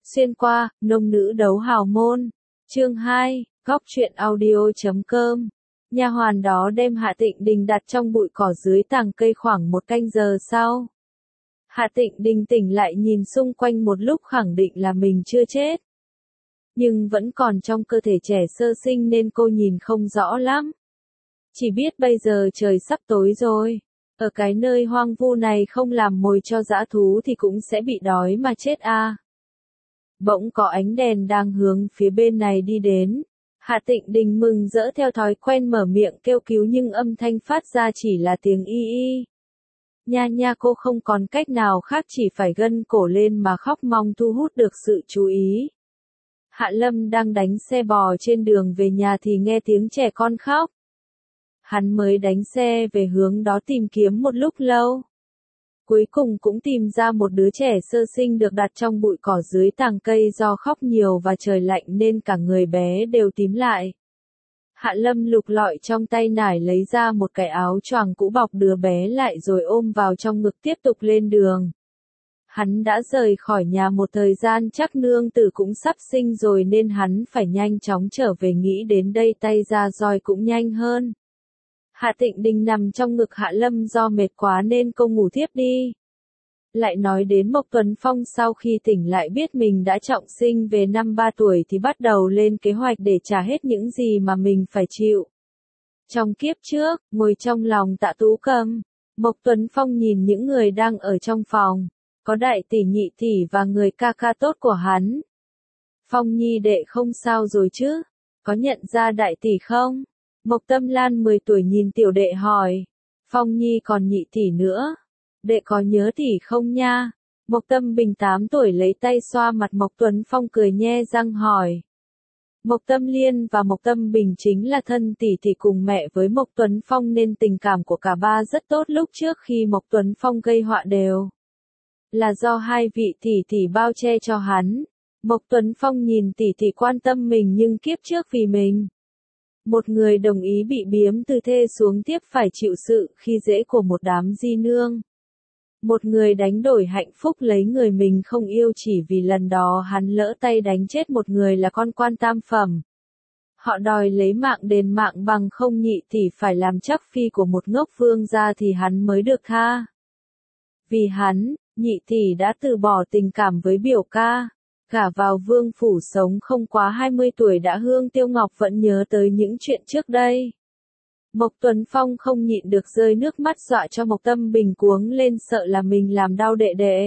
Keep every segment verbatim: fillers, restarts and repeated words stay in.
Xuyên qua, nông nữ đấu hào môn. Chương hai, góc truyện audio chấm com. Nha hoàn đó đem Hạ Tịnh Đình đặt trong bụi cỏ dưới tàng cây khoảng một canh giờ sau. Hạ Tịnh Đình tỉnh lại nhìn xung quanh một lúc khẳng định là mình chưa chết. Nhưng vẫn còn trong cơ thể trẻ sơ sinh nên cô nhìn không rõ lắm. Chỉ biết bây giờ trời sắp tối rồi. Ở cái nơi hoang vu này không làm mồi cho dã thú thì cũng sẽ bị đói mà chết à. Bỗng có ánh đèn đang hướng phía bên này đi đến. Hạ Tịnh Đình mừng rỡ theo thói quen mở miệng kêu cứu nhưng âm thanh phát ra chỉ là tiếng y y. Nha nha, cô không còn cách nào khác chỉ phải gân cổ lên mà khóc mong thu hút được sự chú ý. Hạ Lâm đang đánh xe bò trên đường về nhà thì nghe tiếng trẻ con khóc. Hắn mới đánh xe về hướng đó tìm kiếm một lúc lâu. Cuối cùng cũng tìm ra một đứa trẻ sơ sinh được đặt trong bụi cỏ dưới tàng cây do khóc nhiều và trời lạnh nên cả người bé đều tím lại. Hạ Lâm lục lọi trong tay nải lấy ra một cái áo choàng cũ bọc đứa bé lại rồi ôm vào trong ngực tiếp tục lên đường. Hắn đã rời khỏi nhà một thời gian chắc nương tử cũng sắp sinh rồi nên hắn phải nhanh chóng trở về, nghĩ đến đây tay ra roi cũng nhanh hơn. Hạ Tịnh Đình nằm trong ngực Hạ Lâm do mệt quá nên cô ngủ thiếp đi. Lại nói đến Mộc Tuấn Phong sau khi tỉnh lại biết mình đã trọng sinh về năm ba tuổi thì bắt đầu lên kế hoạch để trả hết những gì mà mình phải chịu. Trong kiếp trước, ngồi trong lòng Tạ Tú Cầm, Mộc Tuấn Phong nhìn những người đang ở trong phòng, có đại tỷ nhị tỷ và người ca ca tốt của hắn. Phong Nhi đệ không sao rồi chứ? Có nhận ra đại tỷ không? Mộc Tâm Lan mười tuổi nhìn tiểu đệ hỏi. Phong Nhi còn nhị tỷ nữa. Đệ có nhớ tỷ không nha? Mộc Tâm Bình tám tuổi lấy tay xoa mặt Mộc Tuấn Phong cười nhe răng hỏi. Mộc Tâm Liên và Mộc Tâm Bình chính là thân tỷ tỷ cùng mẹ với Mộc Tuấn Phong nên tình cảm của cả ba rất tốt. Lúc trước khi Mộc Tuấn Phong gây họa đều là do hai vị tỷ tỷ bao che cho hắn. Mộc Tuấn Phong nhìn tỷ tỷ quan tâm mình nhưng kiếp trước vì mình một người đồng ý bị biếm từ thê xuống tiếp phải chịu sự khi dễ của một đám di nương. Một người đánh đổi hạnh phúc lấy người mình không yêu chỉ vì lần đó hắn lỡ tay đánh chết một người là con quan tam phẩm. Họ đòi lấy mạng đền mạng bằng không nhị tỷ phải làm chắc phi của một ngốc vương gia thì hắn mới được tha. Vì hắn, nhị tỷ đã từ bỏ tình cảm với biểu ca. Gả vào vương phủ sống không quá hai mươi tuổi đã Hương Tiêu Ngọc vẫn nhớ tới những chuyện trước đây. Mộc Tuấn Phong không nhịn được rơi nước mắt dọa cho Mộc Tâm Bình cuống lên sợ là mình làm đau đệ đệ.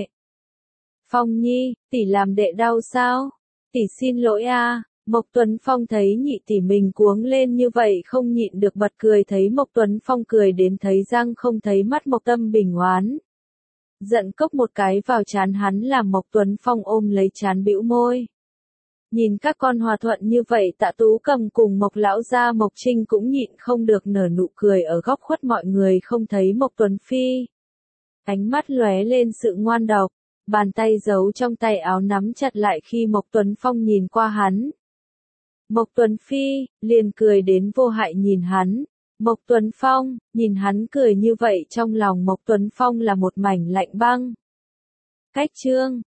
Phong Nhi, tỷ làm đệ đau sao? Tỷ xin lỗi a. Mộc Tuấn Phong thấy nhị tỷ mình cuống lên như vậy không nhịn được bật cười, thấy Mộc Tuấn Phong cười đến thấy răng không thấy mắt Mộc Tâm Bình oán giận cốc một cái vào trán hắn làm Mộc Tuấn Phong ôm lấy trán bĩu môi. Nhìn các con hòa thuận như vậy Tạ Tú Cầm cùng Mộc lão gia Mộc Trinh cũng nhịn không được nở nụ cười ở góc khuất mọi người không thấy Mộc Tuấn Phi. Ánh mắt lóe lên sự ngoan độc, bàn tay giấu trong tay áo nắm chặt lại khi Mộc Tuấn Phong nhìn qua hắn. Mộc Tuấn Phi, liền cười đến vô hại nhìn hắn. Mộc Tuấn Phong, nhìn hắn cười như vậy trong lòng Mộc Tuấn Phong là một mảnh lạnh băng. Cách chương